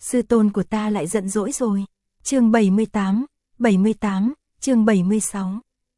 sư tôn của ta lại giận dỗi rồi. Chương 78, chương 76.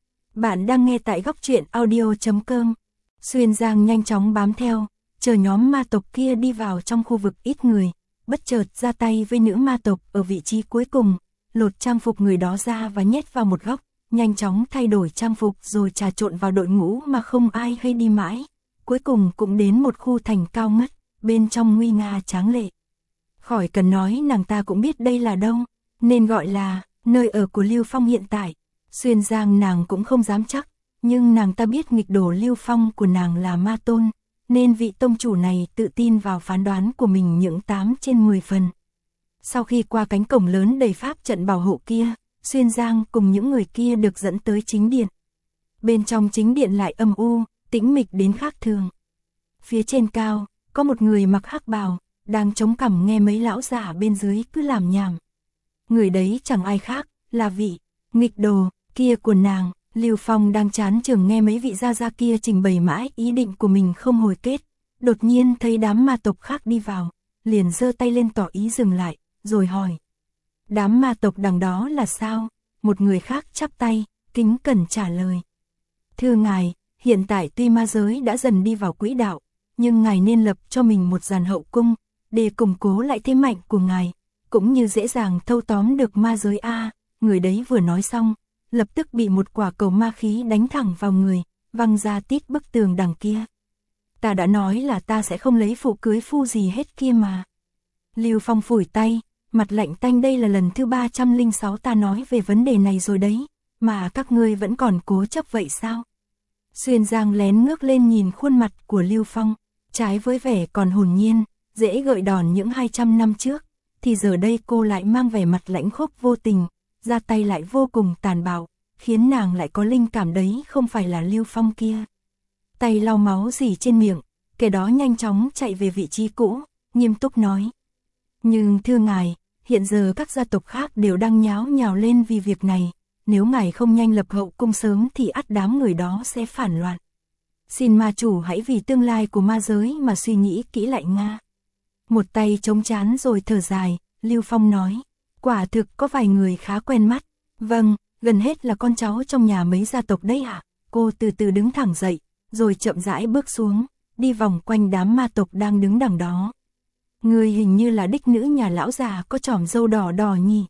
Bạn đang nghe tại góc truyện audio.com. Xuyên Giang nhanh chóng bám theo, chờ nhóm ma tộc kia đi vào trong khu vực ít người, bất chợt ra tay với nữ ma tộc ở vị trí cuối cùng, lột trang phục người đó ra và nhét vào một góc, nhanh chóng thay đổi trang phục rồi trà trộn vào đội ngũ mà không ai hay đi mãi. Cuối cùng cũng đến một khu thành cao ngất, bên trong nguy nga tráng lệ. Khỏi cần nói nàng ta cũng biết đây là đâu, nên gọi là nơi ở của Lưu Phong hiện tại. Xuyên Giang nàng cũng không dám chắc, nhưng nàng ta biết nghịch đồ Lưu Phong của nàng là ma tôn, nên vị tông chủ này tự tin vào phán đoán của mình những 8 trên 10 phần. Sau khi qua cánh cổng lớn đầy pháp trận bảo hộ kia, Xuyên Giang cùng những người kia được dẫn tới chính điện. Bên trong chính điện lại âm u, tĩnh mịch đến khác thường. Phía trên cao, có một người mặc hắc bào, đang chống cằm nghe mấy lão giả bên dưới cứ làm nhảm. Người đấy chẳng ai khác, là vị nghịch đồ kia của nàng. Lưu Phong đang chán chường nghe mấy vị gia gia kia trình bày mãi ý định của mình không hồi kết. Đột nhiên thấy đám ma tộc khác đi vào, liền giơ tay lên tỏ ý dừng lại, rồi hỏi. Đám ma tộc đằng đó là sao? Một người khác chắp tay, kính cẩn trả lời. Thưa ngài, hiện tại tuy ma giới đã dần đi vào quỹ đạo, nhưng ngài nên lập cho mình một dàn hậu cung, để củng cố lại thế mạnh của ngài, cũng như dễ dàng thâu tóm được ma giới a. Người đấy vừa nói xong, lập tức bị một quả cầu ma khí đánh thẳng vào người, văng ra tít bức tường đằng kia. Ta đã nói là ta sẽ không lấy phụ cưới phu gì hết kia mà. Lưu Phong phủi tay, mặt lạnh tanh, đây là lần thứ 306 ta nói về vấn đề này rồi đấy, mà các ngươi vẫn còn cố chấp vậy sao? Xuyên Giang lén ngước lên nhìn khuôn mặt của Lưu Phong, trái với vẻ còn hồn nhiên, dễ gợi đòn những 200 năm trước, thì giờ đây cô lại mang vẻ mặt lãnh khốc vô tình, ra tay lại vô cùng tàn bạo, khiến nàng lại có linh cảm đấy không phải là Lưu Phong kia. Tay lau máu rỉ trên miệng, kẻ đó nhanh chóng chạy về vị trí cũ, nghiêm túc nói. Nhưng thưa ngài, hiện giờ các gia tộc khác đều đang nháo nhào lên vì việc này, nếu ngài không nhanh lập hậu cung sớm thì ắt đám người đó sẽ phản loạn. Xin ma chủ hãy vì tương lai của ma giới mà suy nghĩ kỹ lại nga. Một tay chống trán rồi thở dài, Lưu Phong nói. Quả thực có vài người khá quen mắt. Vâng, gần hết là con cháu trong nhà mấy gia tộc đấy ạ. Cô từ từ đứng thẳng dậy, rồi chậm rãi bước xuống, đi vòng quanh đám ma tộc đang đứng đằng đó. Ngươi hình như là đích nữ nhà lão già có chòm râu đỏ đỏ nhỉ?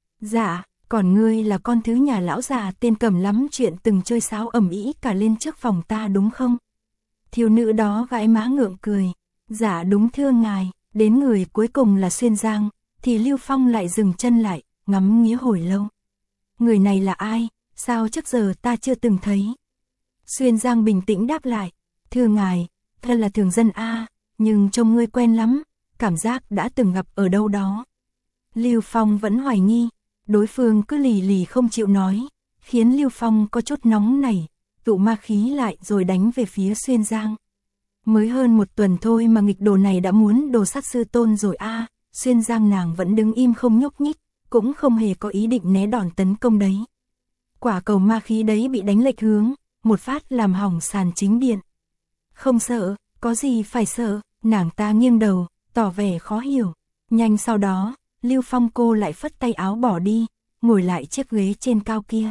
Dạ, còn ngươi là con thứ nhà lão già tên Cầm lắm chuyện từng chơi sáo ầm ĩ cả lên trước phòng ta đúng không? Thiếu nữ đó gãi má ngượng cười. Dạ đúng thưa ngài. Đến người cuối cùng là Xuyên Giang, thì Lưu Phong lại dừng chân lại, ngắm nghía hồi lâu. Người này là ai, sao trước giờ ta chưa từng thấy? Xuyên Giang bình tĩnh đáp lại, thưa ngài, ta là thường dân a, nhưng trông ngươi quen lắm, cảm giác đã từng gặp ở đâu đó. Lưu Phong vẫn hoài nghi, đối phương cứ lì lì không chịu nói, khiến Lưu Phong có chút nóng nảy, tụ ma khí lại rồi đánh về phía Xuyên Giang. Mới hơn một tuần thôi mà nghịch đồ này đã muốn đồ sát sư tôn rồi a. Xuyên Giang nàng vẫn đứng im không nhúc nhích, cũng không hề có ý định né đòn tấn công đấy. Quả cầu ma khí đấy bị đánh lệch hướng, một phát làm hỏng sàn chính điện. Không sợ, có gì phải sợ, nàng ta nghiêng đầu, tỏ vẻ khó hiểu. Nhanh sau đó, Lưu Phong cô lại phất tay áo bỏ đi, ngồi lại chiếc ghế trên cao kia.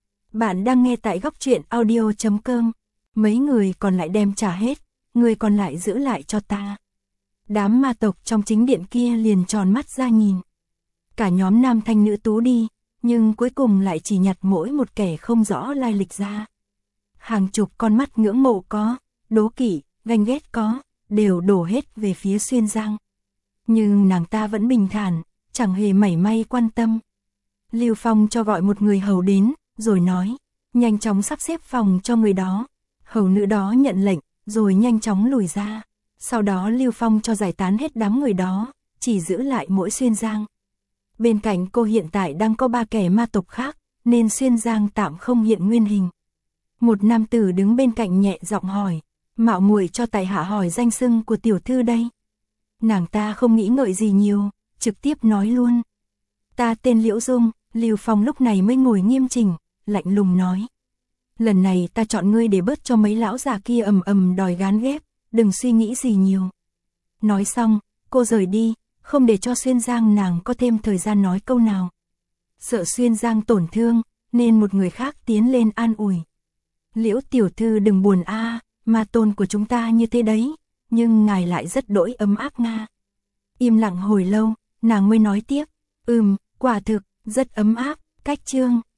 Bạn đang nghe tại góc truyện audio.com. Mấy người còn lại đem trả hết, người còn lại giữ lại cho ta. Đám ma tộc trong chính điện kia liền tròn mắt ra nhìn. Cả nhóm nam thanh nữ tú đi, nhưng cuối cùng lại chỉ nhặt mỗi một kẻ không rõ lai lịch ra. Hàng chục con mắt ngưỡng mộ có, đố kỵ, ganh ghét có, đều đổ hết về phía Xuyên Giang. Nhưng nàng ta vẫn bình thản, chẳng hề mảy may quan tâm. Lưu Phong cho gọi một người hầu đến, rồi nói, nhanh chóng sắp xếp phòng cho người đó. Hầu nữ đó nhận lệnh, rồi nhanh chóng lùi ra. Sau đó Lưu Phong cho giải tán hết đám người đó, chỉ giữ lại mỗi Xuyên Giang. Bên cạnh cô hiện tại đang có 3 kẻ ma tộc khác, nên Xuyên Giang tạm không hiện nguyên hình. Một nam tử đứng bên cạnh nhẹ giọng hỏi, mạo muội cho tại hạ hỏi danh xưng của tiểu thư đây. Nàng ta không nghĩ ngợi gì nhiều, trực tiếp nói luôn. Ta tên Liễu Dung. Lưu Phong lúc này mới ngồi nghiêm chỉnh, lạnh lùng nói. Lần này ta chọn ngươi để bớt cho mấy lão già kia ầm ầm đòi gán ghép, đừng suy nghĩ gì nhiều. Nói xong, cô rời đi, không để cho Xuyên Giang nàng có thêm thời gian nói câu nào. Sợ Xuyên Giang tổn thương, nên một người khác tiến lên an ủi. Liễu tiểu thư đừng buồn a, ma tôn của chúng ta như thế đấy, nhưng ngài lại rất đỗi ấm áp nga. Im lặng hồi lâu, nàng mới nói tiếp, quả thực, rất ấm áp, cách chương.